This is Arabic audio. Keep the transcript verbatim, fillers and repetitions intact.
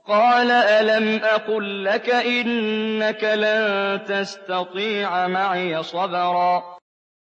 قَالَ أَلَمْ أَقُل لَّكَ إِنَّكَ لَن تَسْتَطِيعَ مَعِيَ صَبْرًا